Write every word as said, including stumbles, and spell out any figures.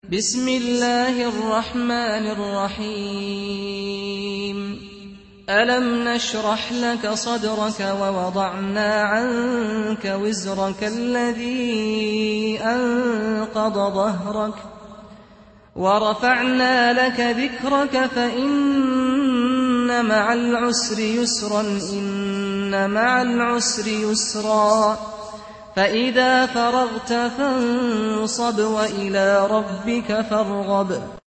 بسم الله الرحمن الرحيم ألم نشرح لك صدرك ووضعنا عنك وزرك الذي أنقض ظهرك ورفعنا لك ذكرك فإن مع العسر يسرا إن مع العسر يسرا فإذا فرغت فانصب وإلى ربك فارغب